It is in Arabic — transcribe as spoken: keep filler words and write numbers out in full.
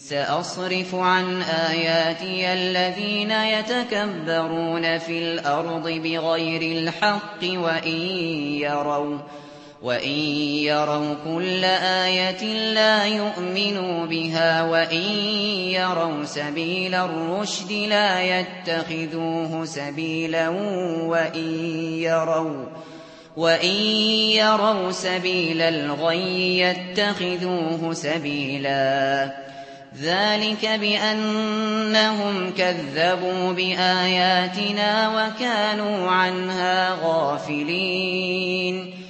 سأصرف عن آياتي الذين يتكبرون في الأرض بغير الحق وإن يروا وإن يروا كل آية لا يؤمنوا بها وإن يروا سبيل الرشد لا يتخذوه سبيلا وإن يروا وإن يروا سبيل الغي يتخذوه سبيلا ذلك بأنهم كذبوا بآياتنا وكانوا عنها غافلين